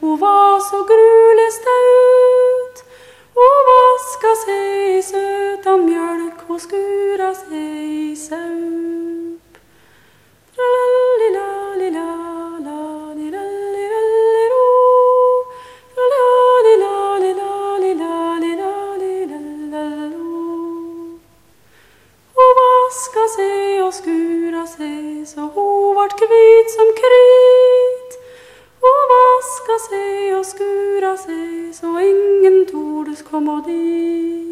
Hun var så grulig staut, hun vaska seg I søta mjølk, hun skura seg I saup. Hun vaska seg og skura seg, så hun vart hvit som krit. Hun vaska seg og skura seg, så ingen tordes kom og dit.